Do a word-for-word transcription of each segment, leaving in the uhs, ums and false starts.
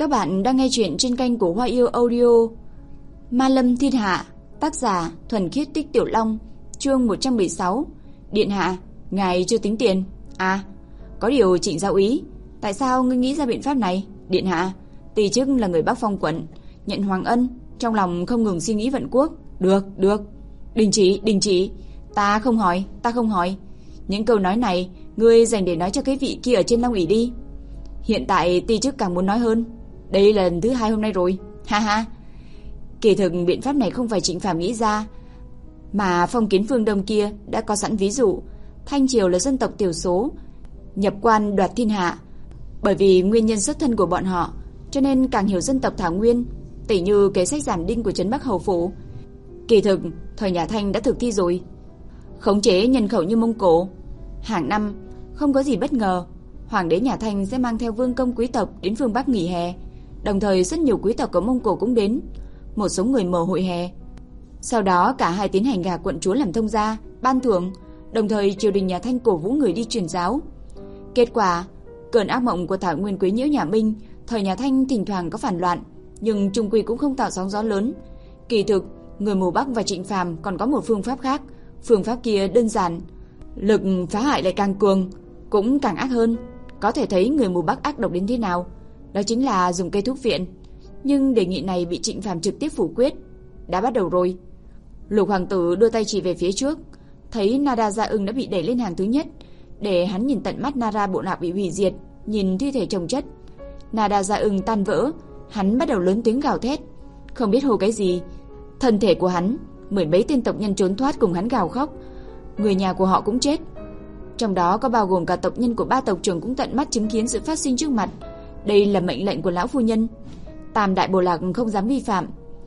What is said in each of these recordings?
Các bạn đang nghe chuyện trên kênh của Hoa Yêu Audio. Ma Lâm Thiên Hạ, tác giả Thuần Khiết Tích Tiểu Long, chương một trăm mười sáu. Điện hạ, ngài chưa tính tiền. À, có điều Trịnh giáo úy, tại sao ngươi nghĩ ra biện pháp này? Điện hạ, Tỳ chức là người Bắc Phong quận, nhận hoàng ân, trong lòng không ngừng suy nghĩ vận quốc. Được, được. Đình chỉ, đình chỉ. Ta không hỏi, ta không hỏi. Những câu nói này ngươi dành để nói cho cái vị kia ở trên Long ỷ đi. Hiện tại Tỳ chức càng muốn nói hơn. Đây là lần thứ hai hôm nay rồi. Ha ha. Kỳ thực biện pháp này không phải Trịnh Phàm nghĩ ra, mà phong kiến phương Đông kia đã có sẵn ví dụ. Thanh Triều là dân tộc thiểu số, nhập quan đoạt thiên hạ. Bởi vì nguyên nhân xuất thân của bọn họ, cho nên càng hiểu dân tộc Thảo Nguyên. Tỷ như kế sách giảm đinh của Trấn Bắc Hầu Phủ, kỳ thực thời nhà Thanh đã thực thi rồi. Khống chế nhân khẩu như Mông Cổ. Hàng năm không có gì bất ngờ, hoàng đế nhà Thanh sẽ mang theo vương công quý tộc đến phương Bắc nghỉ hè. Đồng thời rất nhiều quý tộc của Mông Cổ cũng đến. Một số người mở hội hè. Sau đó cả hai tiến hành gả quận chúa làm thông gia, ban thưởng. Đồng thời triều đình nhà Thanh cổ vũ người đi truyền giáo. Kết quả, cơn ác mộng của Thảo Nguyên quấy nhiễu nhà Minh. Thời nhà Thanh thỉnh thoảng có phản loạn, nhưng chung quy cũng không tạo sóng gió lớn. Kỳ thực, người mù Bắc và Trịnh Phàm còn có một phương pháp khác. Phương pháp kia đơn giản, lực phá hại lại càng cường, cũng càng ác hơn. Có thể thấy người mù Bắc ác độc đến thế nào. Đó chính là dùng cây thuốc viện. Nhưng đề nghị này bị Trịnh Phàm trực tiếp phủ quyết. Đã bắt đầu rồi. Lục hoàng tử đưa tay chỉ về phía trước, thấy Nara Gia Ưng đã bị đẩy lên hàng thứ nhất, để hắn nhìn tận mắt Nara bộ lạc bị hủy diệt, nhìn thi thể chồng chất. Nara Gia Ưng tan vỡ, hắn bắt đầu lớn tiếng gào thét, không biết hô cái gì. Thân thể của hắn, mười mấy tên tộc nhân trốn thoát cùng hắn gào khóc. Người nhà của họ cũng chết, trong đó có bao gồm cả tộc nhân của ba tộc trưởng cũng tận mắt chứng kiến sự phát sinh trước mặt. Đây là mệnh lệnh của lão phu nhân. Tam đại bộ lạc không dám vi phạm.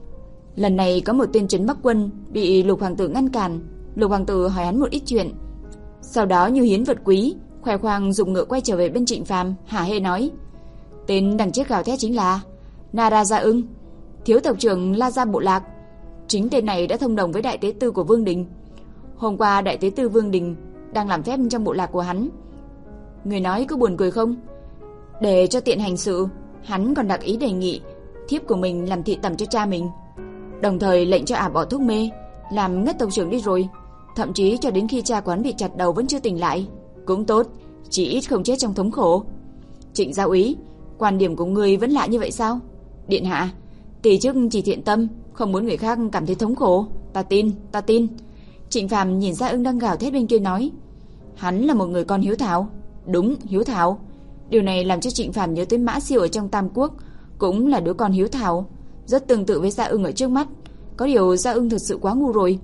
Lần này có một tên Trấn Bắc quân bị Lục hoàng tử ngăn cản. Lục hoàng tử hỏi hắn một ít chuyện, sau đó như hiến vật quý, khoe khoang dùng ngựa quay trở về bên Trịnh Phàm, hả hê nói: tên đằng trước gào thét chính là Nara Gia Ưng, thiếu tộc trưởng La Gia bộ lạc. Chính tên này đã thông đồng với đại tế tư của Vương Đình. Hôm qua đại tế tư Vương Đình đang làm phép trong bộ lạc của hắn. Người nói có buồn cười không? Để cho tiện hành sự, hắn còn đặc ý đề nghị thiếp của mình làm thị tẩm cho cha mình, đồng thời lệnh cho ả bỏ thuốc mê, làm ngất tộc trưởng đi rồi. Thậm chí cho đến khi cha quán bị chặt đầu vẫn chưa tỉnh lại. Cũng tốt, chỉ ít không chết trong thống khổ. Trịnh giáo úy, quan điểm của người vẫn lạ như vậy sao? Điện hạ, Tỳ chức chỉ thiện tâm, không muốn người khác cảm thấy thống khổ. Ta tin, ta tin. Trịnh Phàm nhìn Gia Ưng đang gào thét bên kia nói: hắn là một người con hiếu thảo. Đúng, hiếu thảo. Điều này làm cho Trịnh Phàm nhớ tới Mã Siêu ở trong Tam Quốc, cũng là đứa con hiếu thảo, rất tương tự với Gia Ưng ở trước mắt. Có điều Gia Ưng thật sự quá ngu rồi.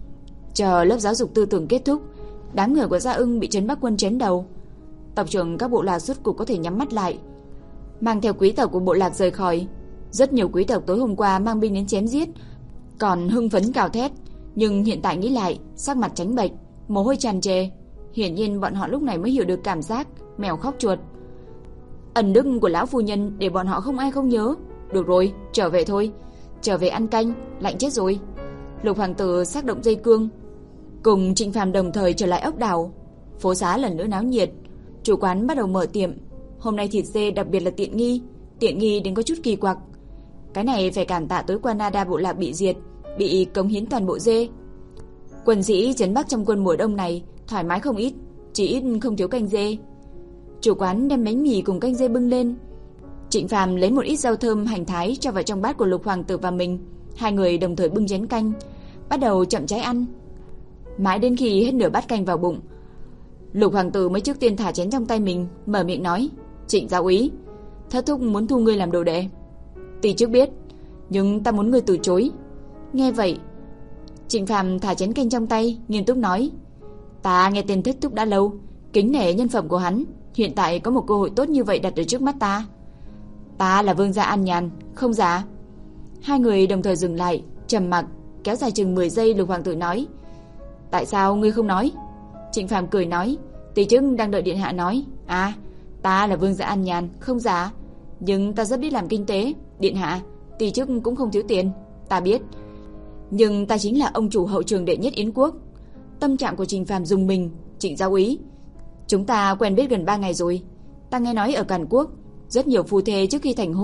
Chờ lớp giáo dục tư tưởng kết thúc, đám người của Gia Ưng bị Trấn Bắc quân chém đầu. Tộc trưởng các bộ lạc rốt cục có thể nhắm mắt lại, mang theo quý tộc của bộ lạc rời khỏi. Rất nhiều quý tộc tối hôm qua mang binh đến chém giết còn hưng phấn gào thét, nhưng hiện tại nghĩ lại, sắc mặt trắng bệch, mồ hôi tràn trề. Hiển nhiên bọn họ lúc này mới hiểu được cảm giác mèo khóc chuột. Ẩn đức của lão phu nhân để bọn họ không ai không nhớ. Được rồi, trở về thôi. Trở về ăn canh, lạnh chết rồi. Lục hoàng tử xác động dây cương, cùng Trịnh Phàm đồng thời trở lại ốc đảo. Phố xá lần nữa náo nhiệt. Chủ quán bắt đầu mở tiệm. Hôm nay thịt dê đặc biệt là tiện nghi, tiện nghi đến có chút kỳ quặc. Cái này phải cảm tạ tối qua Nada bộ lạc bị diệt, bị cống hiến toàn bộ dê. Quân sĩ Trấn Bắc trong quân mùa đông này thoải mái không ít, chỉ ít không thiếu canh dê. Chủ quán đem bánh mì cùng canh dê bưng lên. Trịnh Phàm lấy một ít rau thơm hành thái cho vào trong bát của Lục hoàng tử và mình. Hai người đồng thời bưng chén canh, bắt đầu chậm rãi ăn. Mãi đến khi hết nửa bát canh vào bụng, Lục hoàng tử mới trước tiên thả chén trong tay mình, mở miệng nói: Trịnh giáo úy, thất thúc muốn thu ngươi làm đồ đệ. Tỳ trước biết, nhưng ta muốn ngươi từ chối. Nghe vậy, Trịnh Phàm thả chén canh trong tay, nghiêm túc nói: ta nghe tên thất thúc đã lâu, kính nể nhân phẩm của hắn. Hiện tại có một cơ hội tốt như vậy đặt ở trước mắt ta. Ta là vương gia An Nhàn, không giả. Hai người đồng thời dừng lại, trầm mặc, kéo dài chừng mười giây. Lục hoàng tử nói: tại sao ngươi không nói? Trịnh Phàm cười nói: Tỳ chức đang đợi điện hạ nói. À, ta là vương gia An Nhàn, không giả, nhưng ta rất biết làm kinh tế. Điện hạ, Tỳ chức cũng không thiếu tiền, ta biết, nhưng ta chính là ông chủ hậu trường đệ nhất Yến quốc. Tâm trạng của Trịnh Phàm rùng mình. Trịnh giáo úy, chúng ta quen biết gần ba ngày rồi. Ta nghe nói ở Càn Quốc, rất nhiều phu thê trước khi thành hôn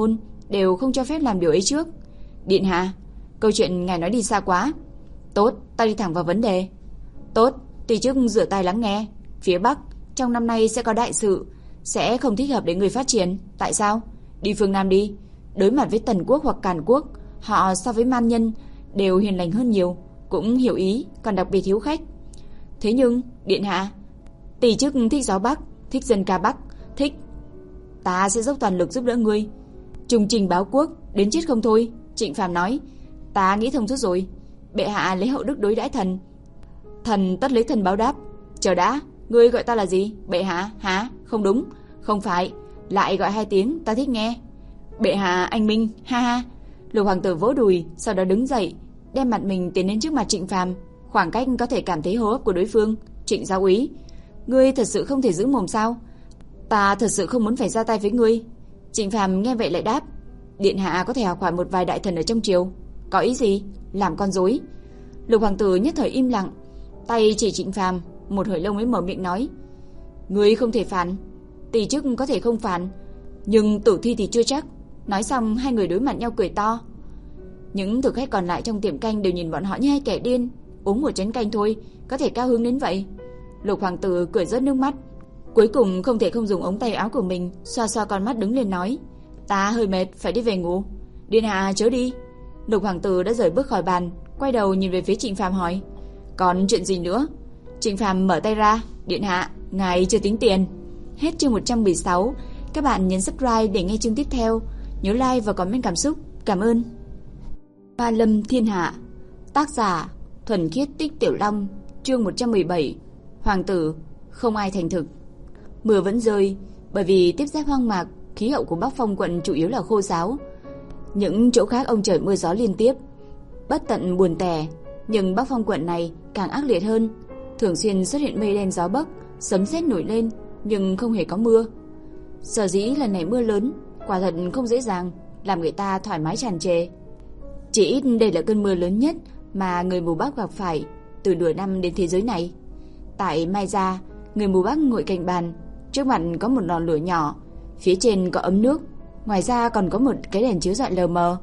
đều không cho phép làm điều ấy trước. Điện hạ, câu chuyện ngài nói đi xa quá. Tốt, ta đi thẳng vào vấn đề. Tốt, tỷ chức rửa tai lắng nghe. Phía Bắc trong năm nay sẽ có đại sự, sẽ không thích hợp để người phát triển. Tại sao? Đi phương Nam đi. Đối mặt với Tần quốc hoặc Càn quốc, họ so với man nhân đều hiền lành hơn nhiều, cũng hiểu ý, còn đặc biệt hiếu khách. Thế nhưng, điện hạ, tỷ chức thích gió Bắc, thích dân ca Bắc, thích. Ta sẽ dốc toàn lực giúp đỡ ngươi. Trung trình báo quốc, đến chết không thôi. Trịnh Phàm nói. Ta nghĩ thông suốt rồi. Bệ hạ lấy hậu đức đối đãi thần, thần tất lấy thần báo đáp. Chờ đã, ngươi gọi ta là gì? Bệ hạ hả? Không đúng, không phải. Lại gọi hai tiếng, ta thích nghe. Bệ hạ anh minh, ha ha. Lục hoàng tử vỗ đùi, sau đó đứng dậy, đem mặt mình tiến đến trước mặt Trịnh Phàm, khoảng cách có thể cảm thấy hô hấp của đối phương. Trịnh giáo úy, ngươi thật sự không thể giữ mồm sao? Ta thật sự không muốn phải ra tay với ngươi. Trịnh Phàm nghe vậy lại đáp. Điện hạ có thể học hỏi một vài đại thần ở trong triều. Có ý gì? Làm con rối. Lục hoàng tử nhất thời im lặng, tay chỉ Trịnh Phàm, một hồi lâu mới mở miệng nói. Ngươi không thể phản. Tỷ chức có thể không phản, nhưng tử thi thì chưa chắc. Nói xong hai người đối mặt nhau cười to. Những thực khách còn lại trong tiệm canh đều nhìn bọn họ như hai kẻ điên. Uống một chén canh thôi, có thể cao hứng đến vậy? Lục hoàng tử cười rớt nước mắt, cuối cùng không thể không dùng ống tay áo của mình xoa xoa con mắt đứng lên nói. Ta hơi mệt, phải đi về ngủ. Điện hạ chớ đi. Lục hoàng tử đã rời bước khỏi bàn, quay đầu nhìn về phía Trịnh Phàm hỏi. Còn chuyện gì nữa? Trịnh Phàm mở tay ra. Điện hạ, ngài chưa tính tiền. Hết chương một trăm mười sáu. Các bạn nhấn subscribe để nghe chương tiếp theo. Nhớ like và comment cảm xúc. Cảm ơn. Ma Lâm Thiên Hạ. Tác giả Thuần Khiết Tích Tiểu Long. Chương một trăm mười bảy. Hoàng tử, không ai thành thực. Mưa vẫn rơi, bởi vì tiếp giáp hoang mạc, khí hậu của Bắc Phong quận chủ yếu là khô ráo. Những chỗ khác ông trời mưa gió liên tiếp, bất tận buồn tẻ, nhưng Bắc Phong quận này càng ác liệt hơn, thường xuyên xuất hiện mây đen gió bấc, sấm sét nổi lên, nhưng không hề có mưa. Sở dĩ lần này mưa lớn, quả thật không dễ dàng, làm người ta thoải mái tràn trề. Chỉ ít đây là cơn mưa lớn nhất mà người mù Bắc gặp phải từ nửa năm đến thế giới này. Tại Mai Gia, người mù Bắc ngồi cạnh bàn, trước mặt có một lò lửa nhỏ, phía trên có ấm nước, ngoài ra còn có một cái đèn chiếu rọi lờ mờ.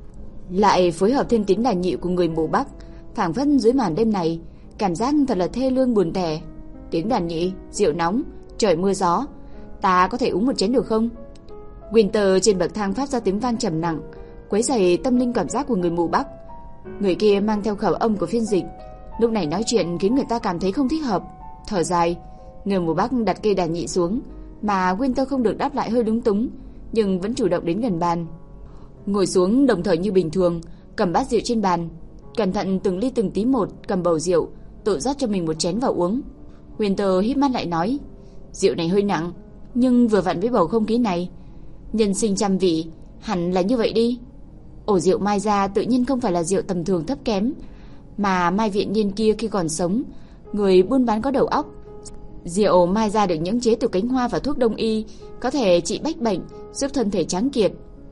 Lại phối hợp thêm tiếng đàn nhị của người mù Bắc, phảng phất dưới màn đêm này, cảm giác thật là thê lương buồn tẻ. Tiếng đàn nhị, rượu nóng, trời mưa gió, ta có thể uống một chén được không? Winter trên bậc thang phát ra tiếng vang trầm nặng, quấy rầy tâm linh cảm giác của người mù Bắc. Người kia mang theo khẩu âm của phiên dịch, lúc này nói chuyện khiến người ta cảm thấy không thích hợp. Thở dài, người mù Bắc đặt cây đàn nhị xuống, mà Winter không được đáp lại hơi lúng túng, nhưng vẫn chủ động đến gần bàn, ngồi xuống đồng thời như bình thường, cầm bát rượu trên bàn, cẩn thận từng ly từng tí một cầm bầu rượu, tự rót cho mình một chén vào uống. Winter híp mắt lại nói, rượu này hơi nặng, nhưng vừa vặn với bầu không khí này, nhân sinh trăm vị, hẳn là như vậy đi. Ổ rượu Mai Gia tự nhiên không phải là rượu tầm thường thấp kém, mà Mai Viện Nhiên kia khi còn sống, người buôn bán có đầu óc. Rượu Mai Gia được nhưỡng chế từ cánh hoa và thuốc đông y, có thể trị bách bệnh, giúp thân thể tráng kiệt.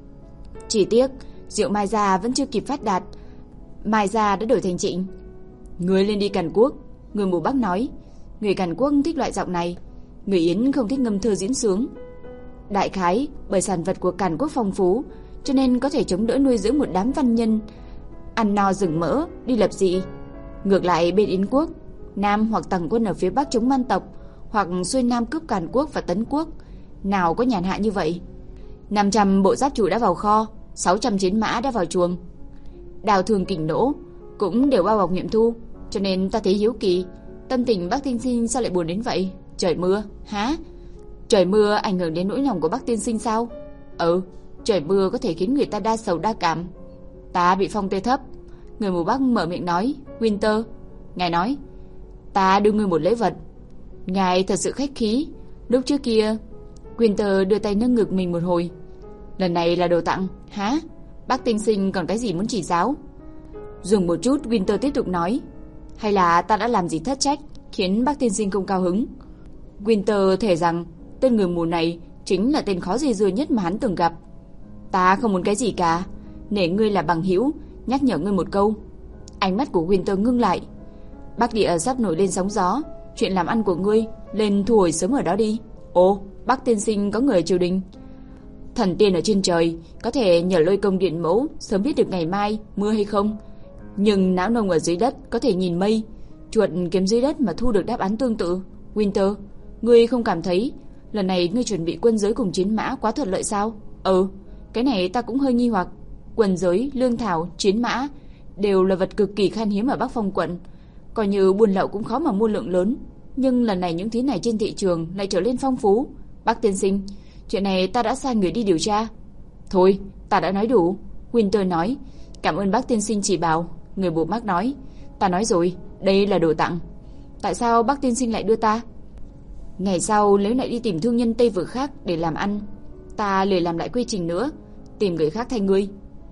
Chỉ tiếc, rượu Mai Gia vẫn chưa kịp phát đạt, Mai Gia đã đổi thành Trịnh. Người lên đi Càn Quốc, người mù Bắc nói. Người Càn Quốc thích loại giọng này, người Yến không thích ngâm thơ diễn sướng. Đại khái bởi sản vật của Càn Quốc phong phú, cho nên có thể chống đỡ nuôi dưỡng một đám văn nhân ăn no rừng mỡ đi lập dị. Ngược lại bên Yến quốc, Nam hoặc tầng quân ở phía Bắc chống man tộc, hoặc xuôi Nam cướp Càn Quốc và Tấn Quốc, nào có nhàn hạ như vậy. năm trăm bộ giáp trụ đã vào kho, sáu trăm chiến mã đã vào chuồng, đào thường kình nỗ cũng đều bao bọc nghiệm thu, cho nên ta thấy hiếu kỳ, tâm tình Bắc tiên sinh sao lại buồn đến vậy? Trời mưa, hả? Trời mưa ảnh hưởng đến nỗi lòng của Bắc tiên sinh sao? Ừ, trời mưa có thể khiến người ta đa sầu đa cảm. Ta bị phong tê thấp. Người mù Bắc mở miệng nói. Winter, ngài nói, ta đưa ngươi một lễ vật. Ngài thật sự khách khí. Lúc trước kia, Winter đưa tay nâng ngực mình một hồi. Lần này là đồ tặng, hả? Bác tiên sinh còn cái gì muốn chỉ giáo? Dừng một chút, Winter tiếp tục nói. Hay là ta đã làm gì thất trách, khiến bác tiên sinh không cao hứng? Winter thề rằng tên người mù này chính là tên khó dây dưa nhất mà hắn từng gặp. Ta không muốn cái gì cả, nể ngươi là bằng hữu, nhắc nhở ngươi một câu. Ánh mắt của Winter ngưng lại. Bắc địa sắp nổi lên sóng gió, chuyện làm ăn của ngươi lên thu hồi sớm ở đó đi. Ồ, Bắc tiên sinh có người ở triều đình. Thần tiên ở trên trời có thể nhờ lôi công điện mẫu sớm biết được ngày mai mưa hay không, nhưng não nông ở dưới đất có thể nhìn mây, chuột kiếm dưới đất mà thu được đáp án tương tự. Winter, ngươi không cảm thấy lần này ngươi chuẩn bị quân giới cùng chiến mã quá thuận lợi sao? Ừ, cái này ta cũng hơi nghi hoặc. Quân giới, lương thảo, chiến mã đều là vật cực kỳ khan hiếm ở Bắc Phong quận, coi như buôn lậu cũng khó mà mua lượng lớn, nhưng lần này những thứ này trên thị trường lại trở nên phong phú. Bác tiên sinh, chuyện này ta đã sai người đi điều tra. Thôi, ta đã nói đủ. Winter nói, cảm ơn bác tiên sinh chỉ bảo. Người bù Mark nói, ta nói rồi, đây là đồ tặng. Tại sao bác tiên sinh lại đưa ta? Ngày sau nếu lại đi tìm thương nhân Tây vực khác để làm ăn, ta lười làm lại quy trình nữa, tìm người khác thay ngươi.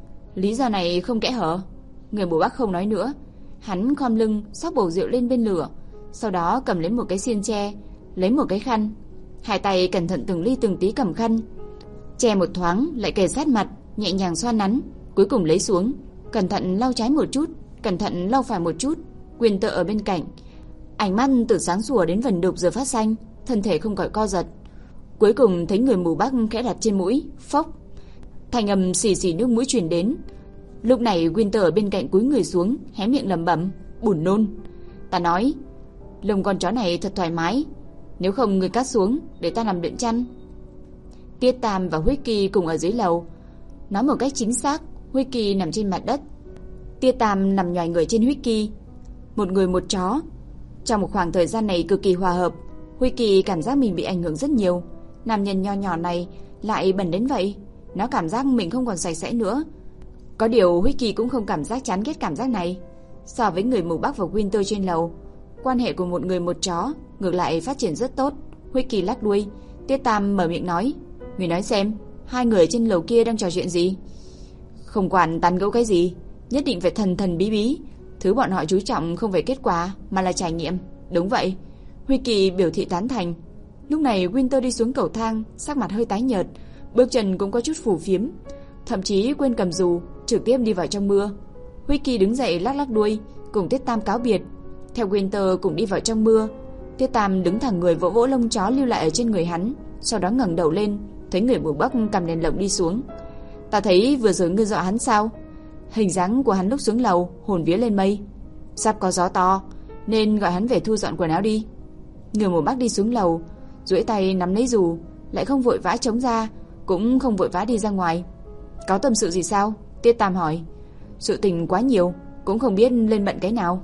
Lý do này không kẽ hở. Người bù Bắc không nói nữa. Hắn khom lưng xóc bầu rượu lên bên lửa, sau đó cầm lấy một cái xiên tre, lấy một cái khăn, hai tay cẩn thận từng ly từng tí cầm khăn, che một thoáng lại kề sát mặt, nhẹ nhàng xoa nắn, cuối cùng lấy xuống, cẩn thận lau trái một chút, cẩn thận lau phải một chút. Quyền tựa ở bên cạnh, ánh mắt từ sáng sủa đến vần đục giờ phát xanh, thân thể không khỏi co giật. Cuối cùng thấy người mù Bắc khẽ đặt trên mũi, phốc, thành âm xì xì nước mũi truyền đến. Lúc này Winter ở bên cạnh cúi người xuống, hé miệng lẩm bẩm, buồn nôn. Ta nói, lông con chó này thật thoải mái, nếu không người cắt xuống để ta làm đệm chăn. Tiết Tam và Wiki cùng ở dưới lầu. Nói một cách chính xác, Wiki nằm trên mặt đất, Tiết Tam nằm nhòi người trên Wiki. Một người một chó. Trong một khoảng thời gian này cực kỳ hòa hợp, Wiki cảm giác mình bị ảnh hưởng rất nhiều. Nam nhân nho nhỏ này lại bẩn đến vậy. Nó cảm giác mình không còn sạch sẽ nữa. Có điều Wiki cũng không cảm giác chán ghét cảm giác này. So với người mù Bắc và Winter trên lầu, quan hệ của một người một chó ngược lại phát triển rất tốt. Wiki lắc đuôi. Tiết Tam mở miệng nói, người nói xem, hai người trên lầu kia đang trò chuyện gì? Không quản tán gẫu cái gì, nhất định phải thần thần bí bí. Thứ bọn họ chú trọng không phải kết quả mà là trải nghiệm. Đúng vậy. Wiki biểu thị tán thành. Lúc này Winter đi xuống cầu thang, sắc mặt hơi tái nhợt, bước chân cũng có chút phù phiếm, thậm chí quên cầm dù, trực tiếp đi vào trong mưa. Wiki đứng dậy lắc lắc đuôi, cùng Tiết Tam cáo biệt, theo Winter cùng đi vào trong mưa. Tiết Tam đứng thẳng người vỗ vỗ lông chó lưu lại ở trên người hắn, sau đó ngẩng đầu lên, thấy người mù Bắc cầm đèn lồng đi xuống. Ta thấy vừa rồi ngươi dọa hắn sao? Hình dáng của hắn lúc xuống lầu hồn vía lên mây. Sắp có gió to, nên gọi hắn về thu dọn quần áo đi. Người mù Bắc đi xuống lầu, duỗi tay nắm lấy dù, lại không vội vã chống ra, cũng không vội vã đi ra ngoài. Có tâm sự gì sao? Tiết Tam hỏi. Sự tình quá nhiều, cũng không biết lên bận cái nào.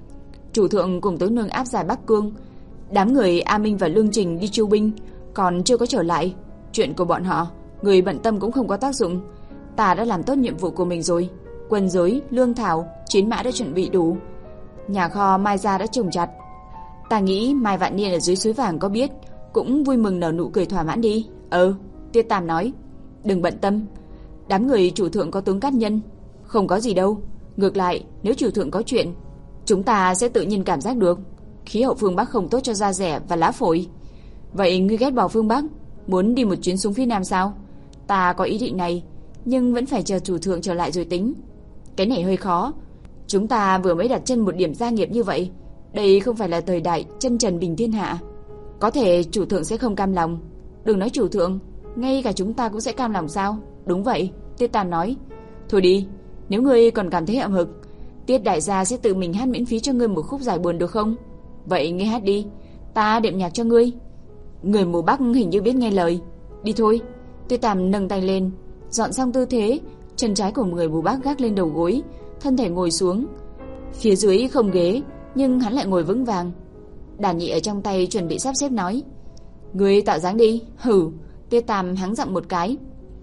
Chủ thượng cùng tướng nương áp giải Bắc Cương, đám người A Minh và Lương Trình đi chiêu binh, còn chưa có trở lại. Chuyện của bọn họ, người bận tâm cũng không có tác dụng. Ta đã làm tốt nhiệm vụ của mình rồi. Quân giới, lương thảo, chiến mã đã chuẩn bị đủ, nhà kho Mai gia đã trồng chặt. Ta nghĩ Mai Vạn Niên ở dưới suối vàng có biết, cũng vui mừng nở nụ cười thỏa mãn đi. Ừ, Tiết Tam nói. Đừng bận tâm, đám người chủ thượng có tướng cát nhân, không có gì đâu. Ngược lại, nếu chủ thượng có chuyện, chúng ta sẽ tự nhiên cảm giác được. Khí hậu phương Bắc không tốt cho da dẻ và lá phổi. Vậy ngươi ghét bỏ phương Bắc, muốn đi một chuyến xuống phía Nam sao? Ta có ý định này, nhưng vẫn phải chờ chủ thượng trở lại rồi tính. Cái này hơi khó. Chúng ta vừa mới đặt chân một điểm gia nghiệp như vậy, đây không phải là thời đại chân trần bình thiên hạ. Có thể chủ thượng sẽ không cam lòng. Đừng nói chủ thượng, ngay cả chúng ta cũng sẽ cam lòng sao? Đúng vậy, Tiết Tam nói. Thôi đi, nếu ngươi còn cảm thấy hậm hực, Tiết đại gia sẽ tự mình hát miễn phí cho ngươi một khúc giải buồn được không? Vậy ngươi hát đi, ta đệm nhạc cho ngươi. Người mù Bắc hình như biết nghe lời. Đi thôi. Tiết Tam nâng tay lên, dọn xong tư thế, chân trái của người mù Bắc gác lên đầu gối, thân thể ngồi xuống. Phía dưới không ghế, nhưng hắn lại ngồi vững vàng. Đàn nhị ở trong tay chuẩn bị sắp xếp nói, ngươi tạo dáng đi. Hử. Tiết Tam hắng giọng một cái.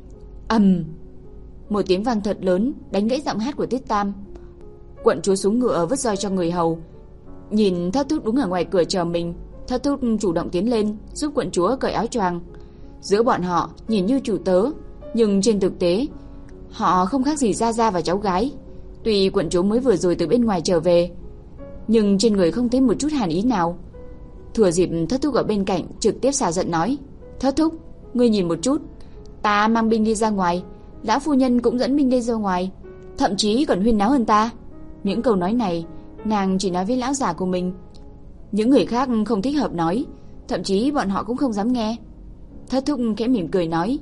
Ầm. Một tiếng vang thật lớn đánh gãy giọng hát của Tiết Tam. Quận chúa xuống ngựa vứt roi cho người hầu, nhìn Thất Thúc đứng ở ngoài cửa chờ mình. Thất Thúc chủ động tiến lên giúp quận chúa cởi áo choàng. Giữa bọn họ nhìn như chủ tớ, nhưng trên thực tế họ không khác gì Gia Gia và cháu gái. Tuy quận chúa mới vừa rồi từ bên ngoài trở về, nhưng trên người không thấy một chút hàn ý nào. Thừa dịp Thất Thúc ở bên cạnh, trực tiếp xả giận nói, Thất Thúc, ngươi nhìn một chút, ta mang binh đi ra ngoài, lão phu nhân cũng dẫn binh đi ra ngoài, thậm chí còn huyên náo hơn ta. Những câu nói này nàng chỉ nói với lão già của mình, những người khác không thích hợp nói, thậm chí bọn họ cũng không dám nghe. Thất Thúc khẽ mỉm cười nói,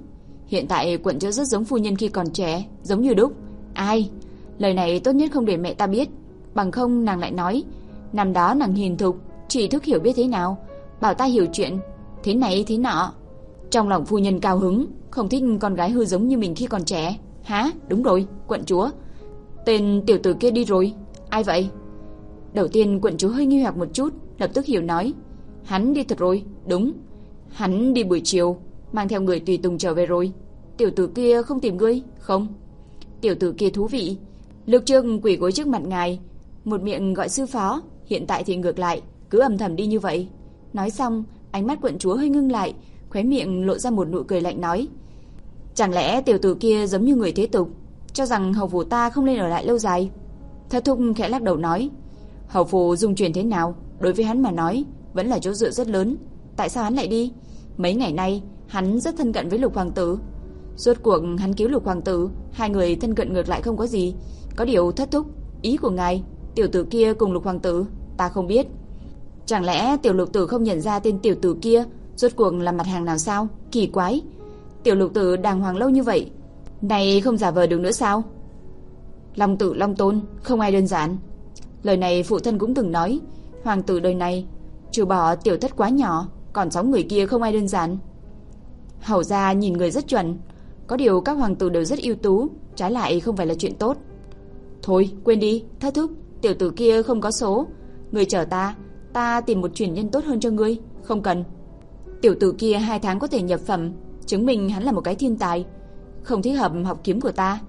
Hiện tại quận chúa rất giống phu nhân khi còn trẻ, giống như đúc. Ai? Lời này tốt nhất không để mẹ ta biết, bằng không nàng lại nói năm đó nàng hiền thục, chỉ thức hiểu biết thế nào, bảo ta hiểu chuyện thế này thế nọ. Trong lòng phu nhân cao hứng, không thích con gái hư giống như mình khi còn trẻ. Hả? Đúng rồi, quận chúa. Tên tiểu tử kia đi rồi. Ai vậy? Đầu tiên quận chúa hơi nghi hoặc một chút, lập tức hiểu nói. Hắn đi thật rồi. Đúng, hắn đi buổi chiều, mang theo người tùy tùng trở về rồi. Tiểu tử kia không tìm ngươi? Không. Tiểu tử kia thú vị. Lúc trước quỳ gối trước mặt ngài, một miệng gọi sư phó, hiện tại thì ngược lại, cứ âm thầm đi như vậy. Nói xong, ánh mắt quận chúa hơi ngưng lại, khóe miệng lộ ra một nụ cười lạnh nói. Chẳng lẽ tiểu tử kia giống như người thế tục, cho rằng hầu phủ ta không nên ở lại lâu dài? Thất thúc khẽ lắc đầu nói. Hầu phủ dung truyền thế nào, đối với hắn mà nói vẫn là chỗ dựa rất lớn. Tại sao hắn lại đi? Mấy ngày nay hắn rất thân cận với Lục hoàng tử. Rốt cuộc hắn cứu Lục hoàng tử, hai người thân cận ngược lại không có gì. Có điều thất thúc, ý của ngài, tiểu tử kia cùng Lục hoàng tử, ta không biết. Chẳng lẽ tiểu lục tử không nhận ra tên tiểu tử kia rốt cuộc là mặt hàng nào sao? Kỳ quái, tiểu lục tử đàng hoàng lâu như vậy, này không giả vờ được nữa sao? Long tử long tôn, không ai đơn giản. Lời này phụ thân cũng từng nói, hoàng tử đời này trừ bỏ tiểu thất quá nhỏ, còn sáu người kia không ai đơn giản. Hầu gia nhìn người rất chuẩn, có điều các hoàng tử đều rất ưu tú, trái lại không phải là chuyện tốt. Thôi quên đi, thất thúc, tiểu tử kia không có số, người chở ta, ta tìm một truyền nhân tốt hơn cho ngươi. Không cần. Tiểu tử kia hai tháng có thể nhập phẩm, chứng minh hắn là một cái thiên tài, không thích hợp học kiếm của ta.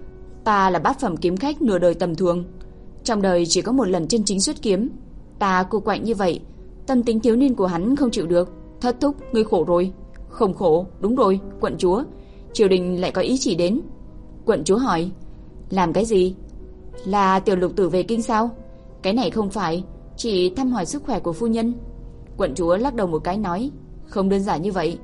Ta là bát phẩm kiếm khách nửa đời tầm thường, trong đời chỉ có một lần chân chính xuất kiếm. Ta cô quạnh như vậy, tâm tính thiếu niên của hắn không chịu được. Thất thúc, ngươi khổ rồi. Không khổ, đúng rồi, quận chúa, triều đình lại có ý chỉ đến. Quận chúa hỏi. Làm cái gì? Là tiểu lục tử về kinh sao? Cái này không phải, chỉ thăm hỏi sức khỏe của phu nhân. Quận chúa lắc đầu một cái nói. Không đơn giản như vậy.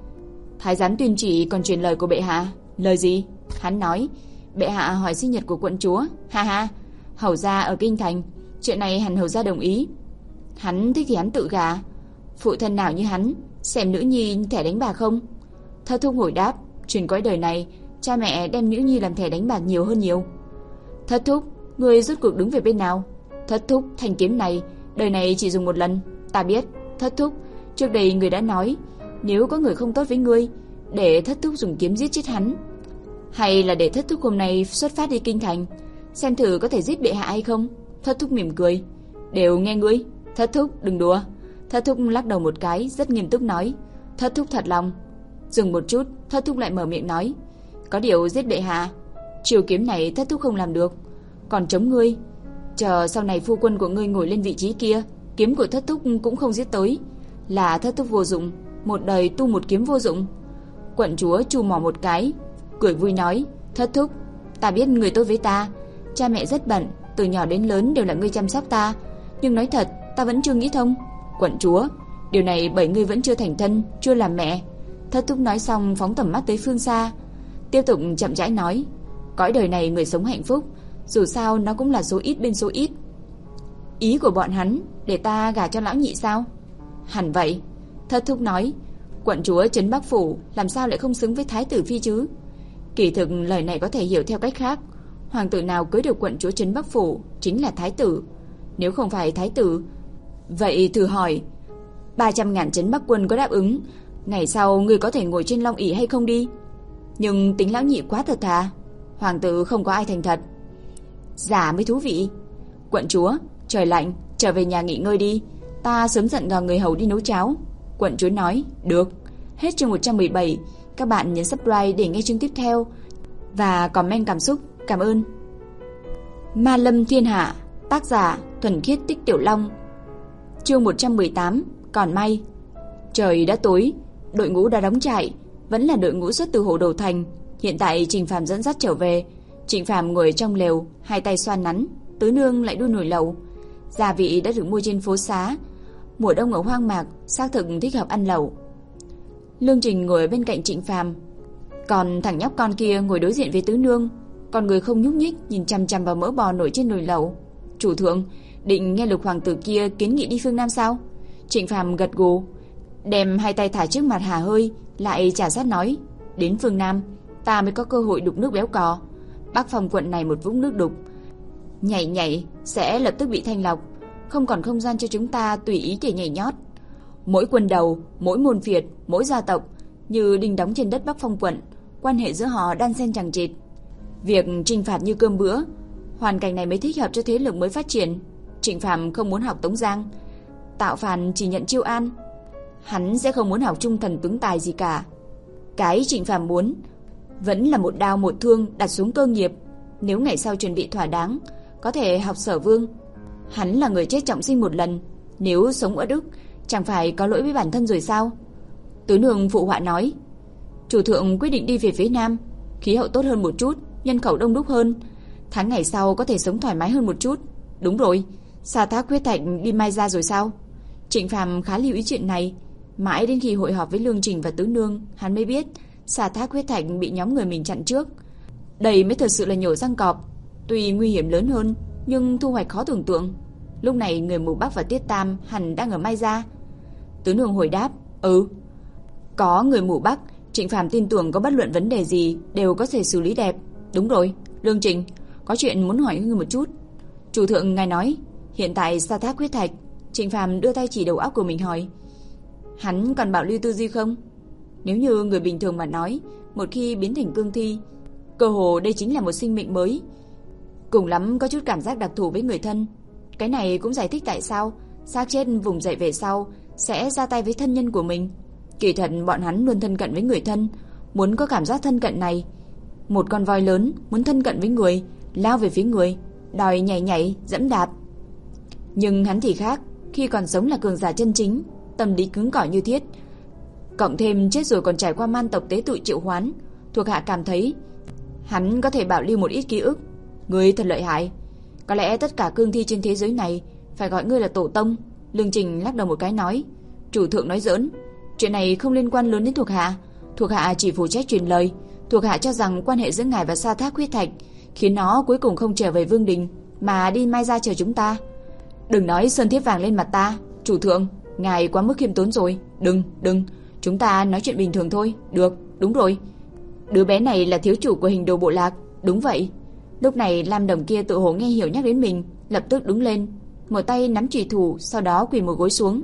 Thái giám tuyên chỉ còn truyền lời của bệ hạ. Lời gì? Hắn nói bệ hạ hỏi sinh nhật của quận chúa. Ha ha, hầu gia ở kinh thành, chuyện này hẳn hầu gia đồng ý. Hắn thích thì hắn tự gả. Phụ thân nào như hắn xem nữ nhi thẻ đánh bạc không? Thất thúc hồi đáp. Truyền cõi đời này, cha mẹ đem nữ nhi làm thẻ đánh bạc nhiều hơn nhiều. Thất thúc, người rốt cuộc đứng về bên nào? Thất thúc, thanh kiếm này đời này chỉ dùng một lần. Ta biết. Thất thúc, trước đây người đã nói, nếu có người không tốt với ngươi, để thất thúc dùng kiếm giết chết hắn. Hay là để thất thúc hôm nay xuất phát đi kinh thành, xem thử có thể giết bệ hạ hay không? Thất thúc mỉm cười. Đều nghe ngươi. Thất thúc đừng đùa. Thất thúc lắc đầu một cái, rất nghiêm túc nói. Thất thúc thật lòng. Dừng một chút, thất thúc lại mở miệng nói. Có điều giết bệ hạ, chiều kiếm này thất thúc không làm được. Còn chống ngươi, chờ sau này phu quân của ngươi ngồi lên vị trí kia, kiếm của thất thúc cũng không giết tới. Là thất thúc vô dụng, một đời tu một kiếm vô dụng. Quận chúa chu mỏ một cái, cười vui nói. Thất thúc, ta biết người tốt với ta, cha mẹ rất bận, từ nhỏ đến lớn đều là ngươi chăm sóc ta, nhưng nói thật, ta vẫn chưa nghĩ thông. Quận chúa, điều này bởi ngươi vẫn chưa thành thân, chưa làm mẹ. Thất thúc nói xong phóng tầm mắt tới phương xa, tiếp tục chậm rãi nói. Cõi đời này người sống hạnh phúc, dù sao nó cũng là số ít bên số ít. Ý của bọn hắn để ta gả cho lão nhị sao? Hẳn vậy. Thất thúc nói. Quận chúa trấn Bắc Phủ làm sao lại không xứng với thái tử phi chứ? Kỳ thực lời này có thể hiểu theo cách khác. Hoàng tử nào cưới được quận chúa trấn Bắc Phủ chính là thái tử. Nếu không phải thái tử, vậy thử hỏi, ba trăm ngàn trấn Bắc quân có đáp ứng ngày sau người có thể ngồi trên long ỷ hay không đi? Nhưng tính lão nhị quá thật thà, hoàng tử không có ai thành thật, giả mới thú vị. Quận chúa, trời lạnh, trở về nhà nghỉ ngơi đi, ta sớm dặn dò người hầu đi nấu cháo. Quận chúa nói. Được. Hết chương một trăm mười bảy. Các bạn nhấn subscribe để nghe chương tiếp theo và comment cảm xúc. Cảm ơn. Ma Lâm Thiên Hạ, tác giả Thuần Khiết Tích Tiểu Long. Chương một trăm mười tám. Còn may. Trời đã tối, đội ngũ đã đóng trại, vẫn là đội ngũ xuất từ Hồ Đầu Thành. Hiện tại Trình Phàm dẫn dắt trở về. Trịnh Phàm ngồi trong lều, hai tay xoa nắn, tứ nương lại đun nồi lẩu. Gia vị đã được mua trên phố xá, mùa đông ở hoang mạc xác thực thích hợp ăn lẩu. Lương Trình ngồi bên cạnh Trịnh Phàm, còn thằng nhóc con kia ngồi đối diện với tứ nương, còn người không nhúc nhích nhìn chằm chằm vào mỡ bò nổi trên nồi lẩu. Chủ thượng định nghe Lục hoàng tử kia kiến nghị đi phương Nam sao? Trịnh Phàm gật gù, đem hai tay thả trước mặt hà hơi, lại trả sát nói. Đến phương Nam, ta mới có cơ hội đục nước béo cò. Bắc Phong quận này một vũng nước đục, nhảy nhảy sẽ lập tức bị thanh lọc, không còn không gian cho chúng ta tùy ý để nhảy nhót. Mỗi quân đầu, mỗi môn phiệt, mỗi gia tộc như đinh đóng trên đất Bắc Phong quận, quan hệ giữa họ đan xen chằng chịt. Việc trừng phạt như cơm bữa, hoàn cảnh này mới thích hợp cho thế lực mới phát triển. Trịnh Phàm không muốn học Tống Giang, Tạo Phàn chỉ nhận chiêu an, hắn sẽ không muốn học trung thần tướng tài gì cả. Cái Trịnh Phàm muốn vẫn là một đao một thương đặt xuống cơ nghiệp. Nếu ngày sau chuẩn bị thỏa đáng, có thể học Sở Vương. Hắn là người chết trọng sinh một lần, nếu sống ở Đức chẳng phải có lỗi với bản thân rồi sao? Tứ Nương phụ họa nói, chủ thượng quyết định đi về phía Nam, khí hậu tốt hơn một chút, nhân khẩu đông đúc hơn, tháng ngày sau có thể sống thoải mái hơn một chút. Đúng rồi, Sa Thác Huyết Thạch đi Mai ra rồi sao? Trịnh Phàm khá lưu ý chuyện này, mãi đến khi hội họp với Lương Trình và Tứ Nương, hắn mới biết Sa Thác Huyết Thạch bị nhóm người mình chặn trước. Đây mới thật sự là nhổ răng cọp, tuy nguy hiểm lớn hơn nhưng thu hoạch khó tưởng tượng. Lúc này người mù Bắc và Tiết Tam hẳn đang ở Mai Gia. Tứ Nương hồi đáp, ừ, có người mù Bắc, Trịnh Phàm tin tưởng có bất luận vấn đề gì đều có thể xử lý đẹp. Đúng rồi, Lương Trình, có chuyện muốn hỏi ngươi một chút. Chủ thượng ngài nói, hiện tại Sa Thác Huyết Thạch. Trịnh Phàm đưa tay chỉ đầu óc của mình hỏi, hắn còn bảo lưu tư duy không? Nếu như người bình thường mà nói, một khi biến thành cương thi, cơ hồ đây chính là một sinh mệnh mới, cùng lắm có chút cảm giác đặc thù với người thân. Cái này cũng giải thích tại sao xác chết vùng dậy về sau sẽ ra tay với thân nhân của mình. Kỳ thật bọn hắn luôn thân cận với người thân, muốn có cảm giác thân cận này. Một con voi lớn muốn thân cận với người, lao về phía người, đòi nhảy nhảy, dẫm đạp. Nhưng hắn thì khác, khi còn sống là cường giả chân chính, tâm lý cứng cỏi như thiết, cộng thêm chết rồi còn trải qua man tộc tế tự triệu hoán, thuộc hạ cảm thấy hắn có thể bảo lưu một ít ký ức. Ngươi thật lợi hại, có lẽ tất cả cương thi trên thế giới này phải gọi ngươi là tổ tông. Lương Trình lắc đầu một cái nói, chủ thượng nói giỡn, chuyện này không liên quan lớn đến thuộc hạ, thuộc hạ chỉ phụ trách truyền lời. Thuộc hạ cho rằng quan hệ giữa ngài và Sa Thác Huyết Thạch khiến nó cuối cùng không trở về Vương Đình mà đi Mai Ra chờ chúng ta. Đừng nói sơn thiếp vàng lên mặt ta, chủ thượng, ngài quá mức khiêm tốn rồi. Đừng, đừng, chúng ta nói chuyện bình thường thôi. Được, đúng rồi, đứa bé này là thiếu chủ của hình đồ bộ lạc. Đúng vậy. Lúc này Lam Đồng kia tự hồ nghe hiểu nhắc đến mình, lập tức đứng lên, một tay nắm chùy thủ, sau đó quỳ một gối xuống.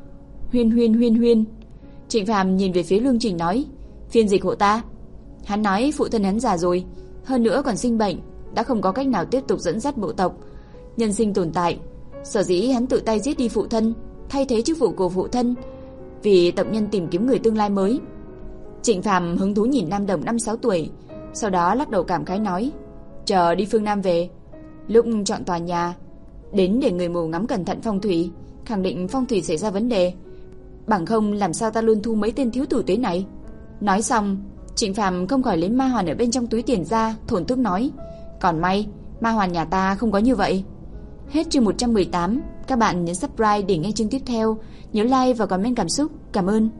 Huyên huyên huyên huyên. Trịnh Phàm nhìn về phía Lương Trình nói, phiên dịch hộ ta. Hắn nói phụ thân hắn già rồi, hơn nữa còn sinh bệnh, đã không có cách nào tiếp tục dẫn dắt bộ tộc, nhân sinh tồn tại. Sở dĩ hắn tự tay giết đi phụ thân, thay thế chức vụ của phụ thân, vì tộc nhân tìm kiếm người tương lai mới. Trịnh Phàm hứng thú nhìn Nam Đồng năm sáu tuổi, sau đó lắc đầu cảm khái nói, chờ đi phương Nam về, lúc chọn tòa nhà, đến để người mù ngắm cẩn thận phong thủy, khẳng định phong thủy xảy ra vấn đề, bằng không làm sao ta luôn thu mấy tên thiếu tử tế này. Nói xong, Trịnh Phàm không khỏi lấy ma hoàn ở bên trong túi tiền ra, thổn thức nói, còn may ma hoàn nhà ta không có như vậy. Hết chương một trăm mười tám, các bạn nhấn subscribe để nghe chương tiếp theo, nhớ like và comment cảm xúc. Cảm ơn.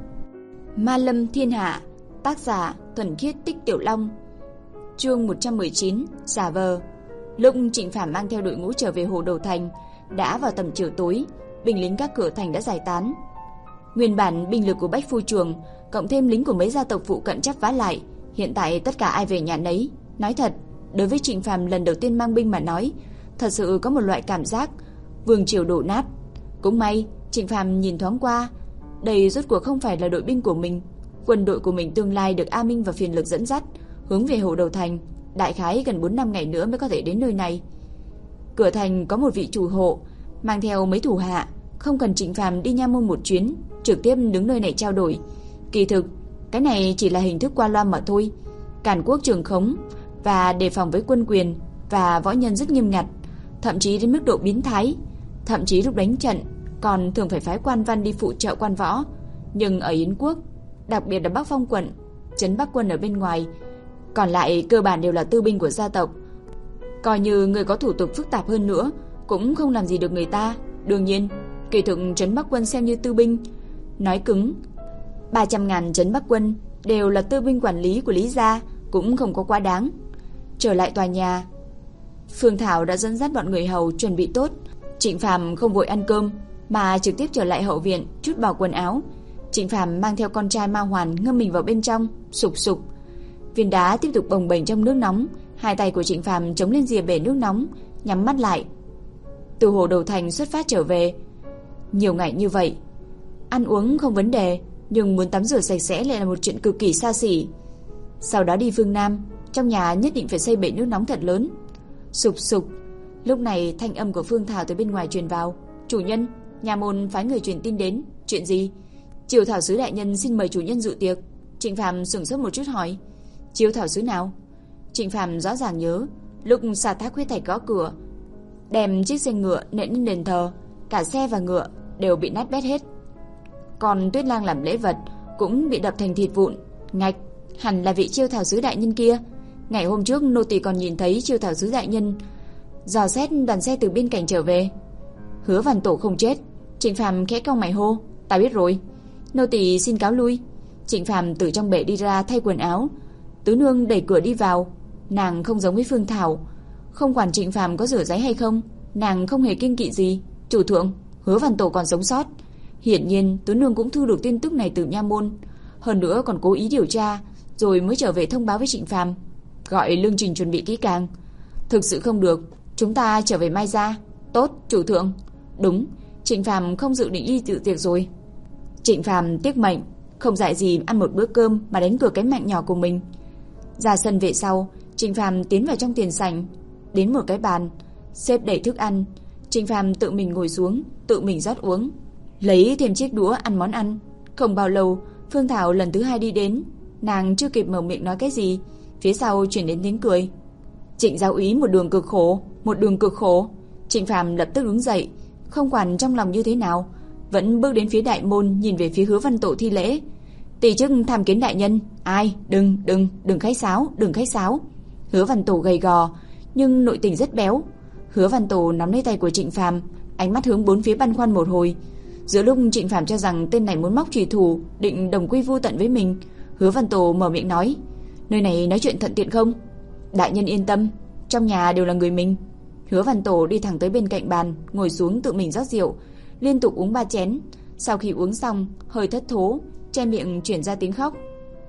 Ma Lâm Thiên Hạ, tác giả Thuần Khiết Tích Tiểu Long. Chương một trăm mười chín, giả vờ. Lúc Trịnh Phàm mang theo đội ngũ trở về Hồ Đầu Thành, đã vào tầm chiều tối, binh lính các cửa thành đã giải tán. Nguyên bản binh lực của Bách Phu Trường cộng thêm lính của mấy gia tộc phụ cận chắp vá lại, hiện tại tất cả ai về nhà nấy. Nói thật, đối với Trịnh Phàm lần đầu tiên mang binh mà nói, thật sự có một loại cảm giác vương triều đổ nát. Cũng may Trịnh Phàm nhìn thoáng qua, đây rốt cuộc không phải là đội binh của mình. Quân đội của mình tương lai được A Minh và Phiền Lực dẫn dắt, hướng về Hồ Đầu Thành, đại khái gần bốn năm ngày nữa mới có thể đến nơi này. Cửa thành có một vị chủ hộ mang theo mấy thủ hạ, không cần Trịnh Phàm đi nha môn một chuyến, trực tiếp đứng nơi này trao đổi. Kỳ thực, cái này chỉ là hình thức qua loa mà thôi. Càn Quốc trường khống và đề phòng với quân quyền và võ nhân rất nghiêm ngặt, thậm chí đến mức độ biến thái. Thậm chí lúc đánh trận còn thường phải phái quan văn đi phụ trợ quan võ. Nhưng ở Yến Quốc, đặc biệt là Bắc Phong quận, trấn Bắc quân ở bên ngoài, còn lại cơ bản đều là tư binh của gia tộc. Coi như người có thủ tục phức tạp hơn nữa cũng không làm gì được người ta. Đương nhiên, kỳ thực trấn Bắc quân xem như tư binh. Nói cứng, ba trăm ngàn trấn Bắc quân đều là tư binh quản lý của Lý gia, cũng không có quá đáng. Trở lại tòa nhà, Phương Thảo đã dẫn dắt bọn người hầu chuẩn bị tốt. Trịnh Phàm không vội ăn cơm mà trực tiếp trở lại hậu viện chút bỏ quần áo. Trịnh Phàm mang theo con trai Ma Hoàn ngâm mình vào bên trong, sục sục. Viên đá tiếp tục bồng bềnh trong nước nóng, hai tay của Trịnh Phàm chống lên rìa bể nước nóng, nhắm mắt lại. Từ hồ Đầu Thành xuất phát trở về, nhiều ngày như vậy, ăn uống không vấn đề, nhưng muốn tắm rửa sạch sẽ lại là một chuyện cực kỳ xa xỉ. Sau đó đi phương Nam, trong nhà nhất định phải xây bể nước nóng thật lớn. Sục sục. Lúc này thanh âm của Phương Thảo từ bên ngoài truyền vào. Chủ nhân, nhà môn phái người truyền tin đến. Chuyện gì? Chiêu Thảo sứ đại nhân xin mời chủ nhân dự tiệc. Trịnh Phàm sửng sốt một chút hỏi. Chiêu Thảo sứ nào? Trịnh Phàm rõ ràng nhớ lúc Sa Thác Huyết Thạch gõ cửa, đem chiếc xe ngựa nện lên đền thờ, cả xe và ngựa đều bị nát bét hết. Còn Tuyết Lang làm lễ vật cũng bị đập thành thịt vụn. Ngạch, hẳn là vị Chiêu Thảo sứ đại nhân kia. Ngày hôm trước nô tỳ còn nhìn thấy Chiêu Thảo sứ đại nhân dò xét đoàn xe từ bên cạnh trở về. Hứa Văn Tổ không chết. Trịnh Phàm khẽ cau mày hô. Ta biết rồi, nô tỳ xin cáo lui. Trịnh Phàm từ trong bể đi ra thay quần áo. Tứ nương đẩy cửa đi vào. Nàng không giống với Phương Thảo, không quản Trịnh Phàm có rửa ráy hay không, nàng không hề kiêng kỵ gì. Chủ thượng, Hứa Văn Tổ còn sống sót. Hiển nhiên Tứ nương cũng thu được tin tức này từ nha môn, hơn nữa còn cố ý điều tra, rồi mới trở về thông báo với Trịnh Phàm, gọi Lương Trình chuẩn bị kỹ càng. Thực sự không được, chúng ta trở về Mai Gia. Tốt, chủ thượng. Đúng, Trịnh Phàm không dự định đi dự tiệc rồi. Trịnh Phàm tiếc mệnh, không dại gì ăn một bữa cơm mà đánh cược cái mạng nhỏ của mình. Ra sân về sau, Trịnh Phàm tiến vào trong tiền sảnh, đến một cái bàn, xếp đầy thức ăn. Trịnh Phàm tự mình ngồi xuống, tự mình rót uống, lấy thêm chiếc đũa ăn món ăn. Không bao lâu, Phương Thảo lần thứ hai đi đến, nàng chưa kịp mở miệng nói cái gì, phía sau truyền đến tiếng cười. Trịnh giáo úy một đường cực khổ, một đường cực khổ. Trịnh Phàm lập tức đứng dậy, không quản trong lòng như thế nào, vẫn bước đến phía đại môn, nhìn về phía Hứa Văn Tổ thi lễ. Tỷ chức tham kiến đại nhân. Ai, đừng, đừng, đừng khách sáo, đừng khách sáo. Hứa Văn Tổ gầy gò, nhưng nội tình rất béo. Hứa Văn Tổ nắm lấy tay của Trịnh Phàm, ánh mắt hướng bốn phía băn khoăn một hồi. Giữa lúc Trịnh Phàm cho rằng tên này muốn móc chùy thủ, định đồng quy vu tận với mình, Hứa Văn Tổ mở miệng nói: nơi này nói chuyện thuận tiện không? Đại nhân yên tâm, trong nhà đều là người mình. Hứa Văn Tổ đi thẳng tới bên cạnh bàn, ngồi xuống tự mình rót rượu, liên tục uống ba chén. Sau khi uống xong, hơi thất thố, che miệng chuyển ra tiếng khóc.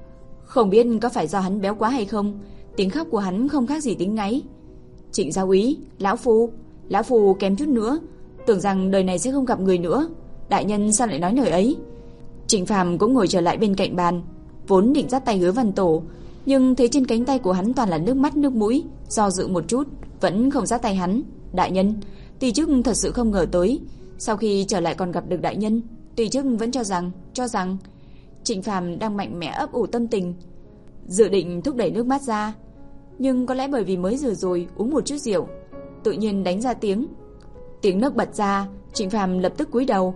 Không biết có phải do hắn béo quá hay không, tiếng khóc của hắn không khác gì tiếng ngáy. Trịnh giáo úy, lão phu, lão phu kém chút nữa, tưởng rằng đời này sẽ không gặp người nữa. Đại nhân sao lại nói lời ấy? Trịnh Phàm cũng ngồi trở lại bên cạnh bàn, vốn định dắt tay Hứa Văn Tổ, nhưng thấy trên cánh tay của hắn toàn là nước mắt nước mũi, do dự một chút, vẫn không dắt tay hắn. Đại nhân, tỷ chức thật sự không ngờ tới, sau khi trở lại còn gặp được đại nhân. Tỷ chức vẫn cho rằng, cho rằng Trịnh Phàm đang mạnh mẽ ấp ủ tâm tình, dự định thúc đẩy nước mắt ra, nhưng có lẽ bởi vì mới vừa rồi uống một chút rượu, tự nhiên đánh ra tiếng. Tiếng nước bật ra, Trịnh Phàm lập tức cúi đầu.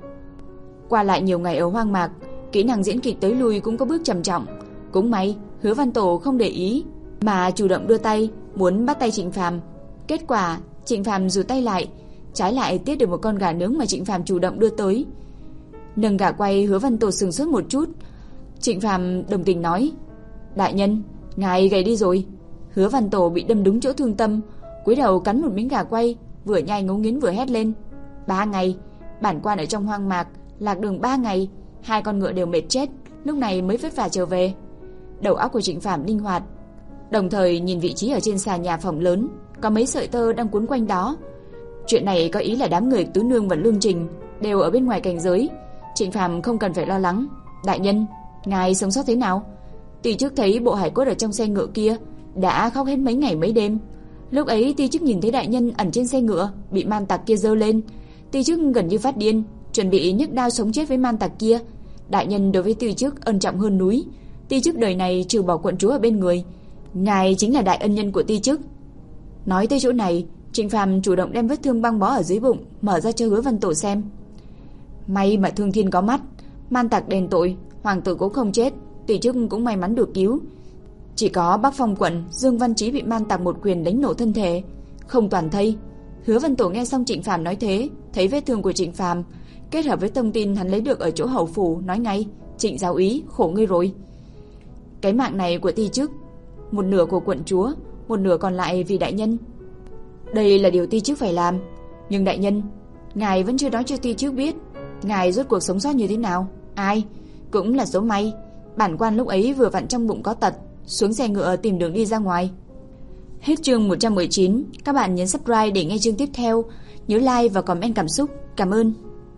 Qua lại nhiều ngày ở hoang mạc, kỹ năng diễn kịch tới lui cũng có bước trầm trọng. Cũng may Hứa Văn Tổ không để ý, mà chủ động đưa tay muốn bắt tay Trịnh Phàm. Kết quả Trịnh Phàm giơ tay lại, trái lại tiết được một con gà nướng mà Trịnh Phàm chủ động đưa tới. Nâng gà quay, Hứa Văn Tổ sừng sốt một chút. Trịnh Phàm đồng tình nói: đại nhân, ngài gầy đi rồi. Hứa Văn Tổ bị đâm đúng chỗ thương tâm, cúi đầu cắn một miếng gà quay, vừa nhai ngấu nghiến vừa hét lên: ba ngày, bản quan ở trong hoang mạc lạc đường ba ngày, hai con ngựa đều mệt chết, lúc này mới vất vả trở về. Đầu óc của Trịnh Phàm linh hoạt, đồng thời nhìn vị trí ở trên xà nhà phòng lớn, có mấy sợi tơ đang cuốn quanh đó. Chuyện này có ý là đám người Tứ Nương và Lương Trình đều ở bên ngoài cảnh giới, Trịnh Phàm không cần phải lo lắng. Đại nhân, ngài sống sót thế nào? Tỷ chức thấy bộ hải cốt ở trong xe ngựa kia đã khóc hết mấy ngày mấy đêm. Lúc ấy Tỷ chức nhìn thấy đại nhân ẩn trên xe ngựa bị man tặc kia giơ lên, Tỷ chức gần như phát điên, chuẩn bị nhấc đao sống chết với man tặc kia. Đại nhân đối với Tỷ chức ân trọng hơn núi. Tỷ chức đời này trừ bỏ quận chúa ở bên người, ngài chính là đại ân nhân của Tỷ chức. Nói tới chỗ này, Trịnh Phàm chủ động đem vết thương băng bó ở dưới bụng mở ra cho Hứa Văn Tổ xem. May mà Thương Thiên có mắt, man tặc đền tội, hoàng tử cũng không chết, Tỷ chức cũng may mắn được cứu. Chỉ có Bắc Phong quận Dương Văn Chí bị man tặc một quyền đánh nổ thân thể, không toàn thây. Hứa Văn Tổ nghe xong Trịnh Phàm nói thế, thấy vết thương của Trịnh Phàm kết hợp với thông tin hắn lấy được ở chỗ hầu phủ, nói ngay: Trịnh giáo úy, khổ ngươi rồi. Cái mạng này của Tỷ chức, một nửa của quận chúa, một nửa còn lại vì đại nhân. Đây là điều Tỷ chức phải làm. Nhưng đại nhân, ngài vẫn chưa nói cho Tỷ chức biết ngài rốt cuộc sống sót như thế nào. Ai, cũng là số may, bản quan lúc ấy vừa vặn trong bụng có tật, xuống xe ngựa tìm đường đi ra ngoài. Hết chương một trăm mười chín, các bạn nhấn subscribe để nghe chương tiếp theo, nhớ like và comment cảm xúc. Cảm ơn.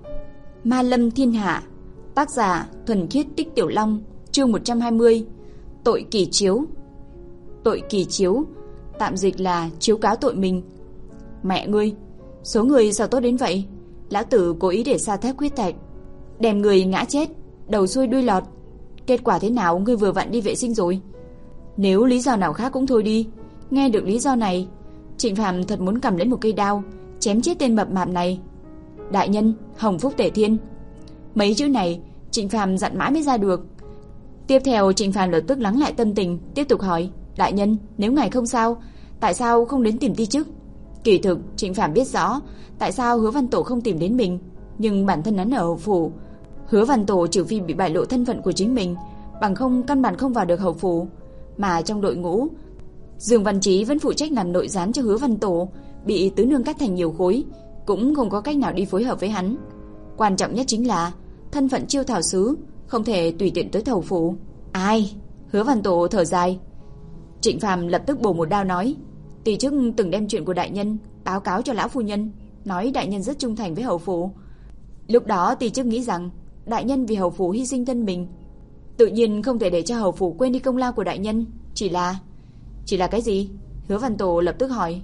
Ma Lâm Thiên Hạ, tác giả Thuần Khiết Tích Tiểu Long, chương một trăm hai mươi, tội kỳ chiếu. Tội kỳ chiếu, tạm dịch là chiếu cáo tội mình. Mẹ ngươi, số người sao tốt đến vậy? Lão tử cố ý để Sa Thép huyết thạch, đem người ngã chết, đầu xuôi đuôi lọt. Kết quả thế nào ngươi vừa vặn đi vệ sinh rồi? Nếu lý do nào khác cũng thôi đi. Nghe được lý do này, Trịnh Phàm thật muốn cầm lấy một cây đao chém chết tên mập mạp này. Đại nhân, hồng phúc tể thiên. Mấy chữ này Trịnh Phàm dặn mãi mới ra được. Tiếp theo Trịnh Phàm lập tức lắng lại tâm tình, tiếp tục hỏi: đại nhân, nếu ngài không sao, tại sao không đến tìm Ti Chức? Kỳ thực Trịnh Phàm biết rõ tại sao Hứa Văn Tổ không tìm đến mình, nhưng bản thân hắn ở hậu phủ, Hứa Văn Tổ trừ phi bị bại lộ thân phận của chính mình, bằng không căn bản không vào được hậu phủ. Mà trong đội ngũ, Dương Văn Chí vẫn phụ trách làm nội gián cho Hứa Văn Tổ, bị tứ nương cắt thành nhiều khối, cũng không có cách nào đi phối hợp với hắn. Quan trọng nhất chính là thân phận chiêu thảo sứ, không thể tùy tiện tới hậu phủ. Ai? Hứa Văn Tổ thở dài. Trịnh Phàm lập tức bổ một đao nói: Ti Chức từng đem chuyện của đại nhân báo cáo cho lão phu nhân, nói đại nhân rất trung thành với hậu phủ. Lúc đó Ti Chức nghĩ rằng đại nhân vì hậu phủ hy sinh thân mình, tự nhiên không thể để cho hậu phủ quên đi công lao của đại nhân. Chỉ là... Chỉ là cái gì? Hứa Văn Tổ lập tức hỏi.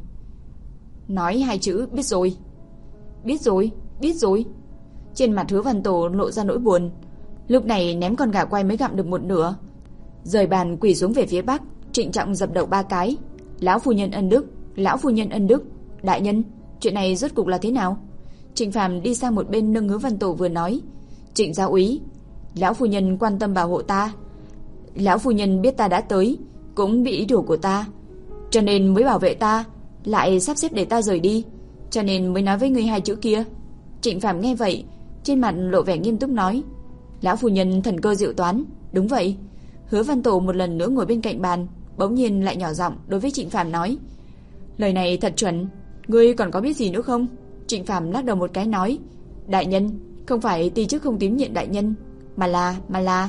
Nói hai chữ biết rồi. Biết rồi, biết rồi. Trên mặt Hứa Văn Tổ lộ ra nỗi buồn. Lúc này ném con gà quay mới gặm được một nửa, rời bàn quỳ xuống về phía bắc, trịnh trọng dập đầu ba cái. Lão phu nhân ân đức, lão phu nhân ân đức. Đại nhân, chuyện này rốt cục là thế nào? Trịnh Phàm đi sang một bên nâng Hứa Văn Tổ vừa nói: Trịnh giáo úy, lão phu nhân quan tâm bảo hộ ta. Lão phu nhân biết ta đã tới, cũng bị ý đồ của ta, cho nên mới bảo vệ ta, lại sắp xếp để ta rời đi, cho nên mới nói với ngươi hai chữ kia. Trịnh Phàm nghe vậy, trên mặt lộ vẻ nghiêm túc nói: Lão phu nhân thần cơ diệu toán. Đúng vậy. Hứa Văn Tổ một lần nữa ngồi bên cạnh bàn, bỗng nhiên lại nhỏ giọng đối với Trịnh Phàm nói: Lời này thật chuẩn, ngươi còn có biết gì nữa không? Trịnh Phàm lắc đầu một cái nói: Đại nhân, không phải Ti Chức không tín nhiệm đại nhân, mà là mà là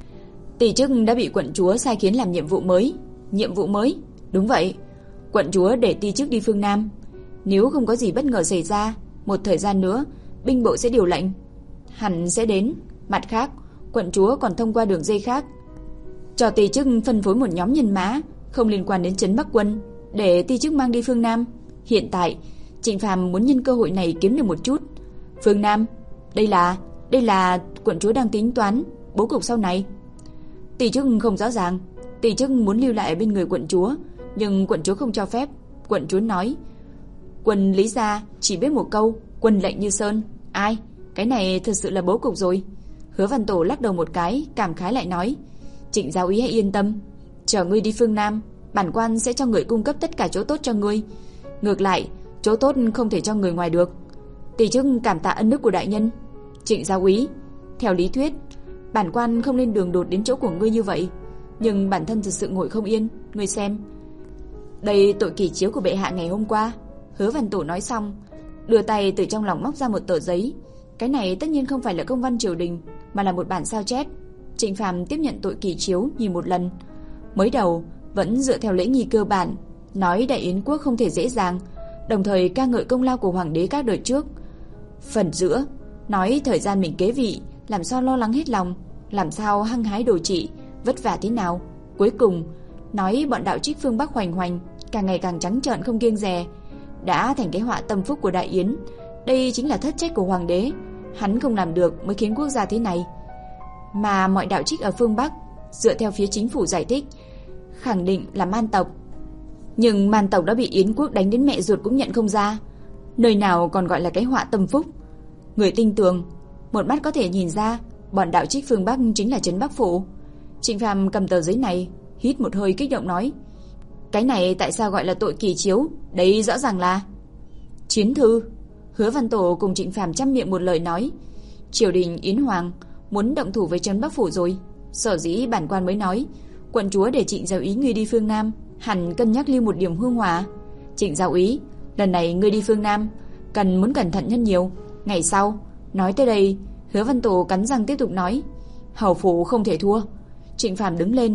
Ti Chức đã bị quận chúa sai khiến làm nhiệm vụ mới. Nhiệm vụ mới? Đúng vậy. Quận chúa để Ti Chức đi phương Nam. Nếu không có gì bất ngờ xảy ra, một thời gian nữa binh bộ sẽ điều lệnh, hẳn sẽ đến. Mặt khác, quận chúa còn thông qua đường dây khác cho Ti Chức phân phối một nhóm nhân mã không liên quan đến trấn Bắc quân, để Ti Chức mang đi phương Nam. Hiện tại Trịnh Phàm muốn nhân cơ hội này kiếm được một chút. Phương Nam? Đây là đây là quận chúa đang tính toán bố cục sau này. Ti Chức không rõ ràng. Ti Chức muốn lưu lại ở bên người quận chúa, nhưng quận chúa không cho phép. Quận chúa nói: Quân Lý gia chỉ biết một câu, quân lệnh như sơn. Ai? Cái này thật sự là bố cục rồi. Hứa Văn Tổ lắc đầu một cái, cảm khái lại nói: Trịnh giáo úy hãy yên tâm, chờ ngươi đi phương Nam, bản quan sẽ cho người cung cấp tất cả chỗ tốt cho ngươi. Ngược lại, chỗ tốt không thể cho người ngoài được. Ti Chức cảm tạ ân đức của đại nhân. Trịnh giáo úy, theo lý thuyết, bản quan không nên đường đột đến chỗ của ngươi như vậy, nhưng bản thân thực sự ngồi không yên. Ngươi xem, đây tội kỷ chiếu của bệ hạ ngày hôm qua. Hứa Văn Tổ nói xong, đưa tay từ trong lòng móc ra một tờ giấy. Cái này tất nhiên không phải là công văn triều đình, mà là một bản sao chép. Trịnh Phàm tiếp nhận tội kỷ chiếu nhìn một lần. Mới đầu vẫn dựa theo lễ nghi cơ bản, nói Đại Yến quốc không thể dễ dàng, đồng thời ca ngợi công lao của hoàng đế các đời trước. Phần giữa nói thời gian mình kế vị, làm sao lo lắng hết lòng, làm sao hăng hái đồ trị, vất vả thế nào. Cuối cùng nói bọn đạo trích phương Bắc hoành hoành, càng ngày càng trắng trợn không kiêng dè, đã thành cái họa tâm phúc của Đại Yến. Đây chính là thất trách của hoàng đế, hắn không làm được mới khiến quốc gia thế này. Mà mọi đạo trích ở phương Bắc, dựa theo phía chính phủ giải thích, khẳng định là man tộc. Nhưng man tộc đã bị Yến quốc đánh đến mẹ ruột cũng nhận không ra, nơi nào còn gọi là cái họa tâm phúc. Người tinh tường một mắt có thể nhìn ra, bọn đạo trích phương Bắc chính là trấn Bắc phủ. Trịnh Phàm cầm tờ giấy này, hít một hơi kích động nói: Cái này tại sao gọi là tội kỳ chiếu? Đấy rõ ràng là chiến thư. Hứa Văn Tổ cùng Trịnh Phàm chăm miệng một lời nói: Triều đình Yến Hoàng muốn động thủ với trấn Bắc phủ rồi. Sở dĩ bản quan mới nói quận chúa để Trịnh giáo úy ngươi đi phương Nam, hẳn cân nhắc lưu một điểm hương hỏa. Trịnh giáo úy, lần này ngươi đi phương Nam cần muốn cẩn thận hơn nhiều. Ngày sau, nói tới đây, Hứa Văn Tổ cắn răng tiếp tục nói: Hầu phủ không thể thua. Trịnh Phàm đứng lên,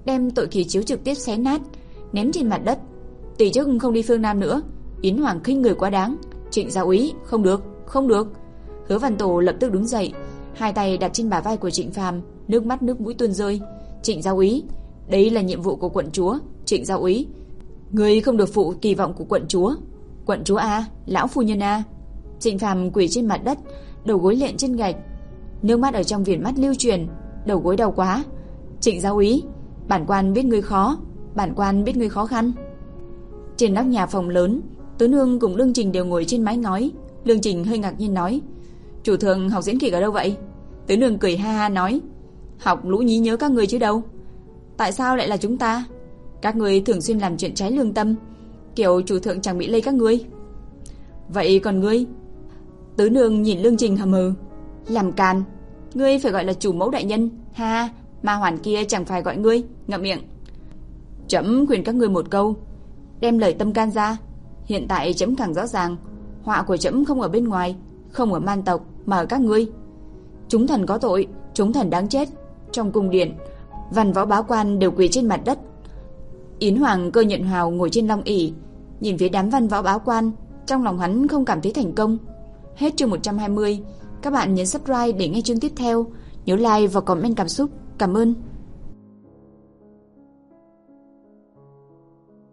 đem tội kỳ chiếu trực tiếp xé nát, ném trên mặt đất. Tỷ chức không đi phương Nam nữa. Yến Hoàng khinh người quá đáng. Trịnh giáo úy, không được, không được. Hứa Văn Tổ lập tức đứng dậy, hai tay đặt trên bả vai của Trịnh Phàm, nước mắt nước mũi tuôn rơi. Trịnh giáo úy, đây là nhiệm vụ của quận chúa. Trịnh giáo úy, ngươi không được phụ kỳ vọng của quận chúa. Quận chúa a, lão phu nhân a. Trịnh Phàm quỳ trên mặt đất, đầu gối lện trên gạch, nước mắt ở trong viền mắt lưu truyền, đầu gối đau quá. Trịnh giáo úy, bản quan biết ngươi khó, bản quan biết ngươi khó khăn. Trên nóc nhà phòng lớn, Tứ Nương cùng Lương Trình đều ngồi trên mái ngói. Lương Trình hơi ngạc nhiên nói: "Chủ thượng học diễn kịch ở đâu vậy?" Tứ Nương cười ha ha nói: "Học lũ nhí nhớ các người chứ đâu. Tại sao lại là chúng ta? Các người thường xuyên làm chuyện trái lương tâm, kiểu chủ thượng chẳng bị lây các ngươi. Vậy còn ngươi?" Tứ Nương nhìn Lương Trình hầm hừ: "Làm càn, ngươi phải gọi là chủ mẫu đại nhân, ha, ma hoàn kia chẳng phải gọi ngươi, ngậm miệng." "Chấm khuyên các ngươi một câu, đem lời tâm can ra. Hiện tại chấm càng rõ ràng, họa của chấm không ở bên ngoài, không ở man tộc mà ở các ngươi. Chúng thần có tội, chúng thần đáng chết." Trong cung điện, văn võ bá quan đều quỳ trên mặt đất. Yến Hoàng Cơ Nhận Hào ngồi trên long ỷ, nhìn phía đám văn võ bá quan, trong lòng hắn không cảm thấy thành công. Hết chương một trăm hai mươi. Các bạn nhấn subscribe để nghe chương tiếp theo, nhớ like và comment cảm xúc. Cảm ơn.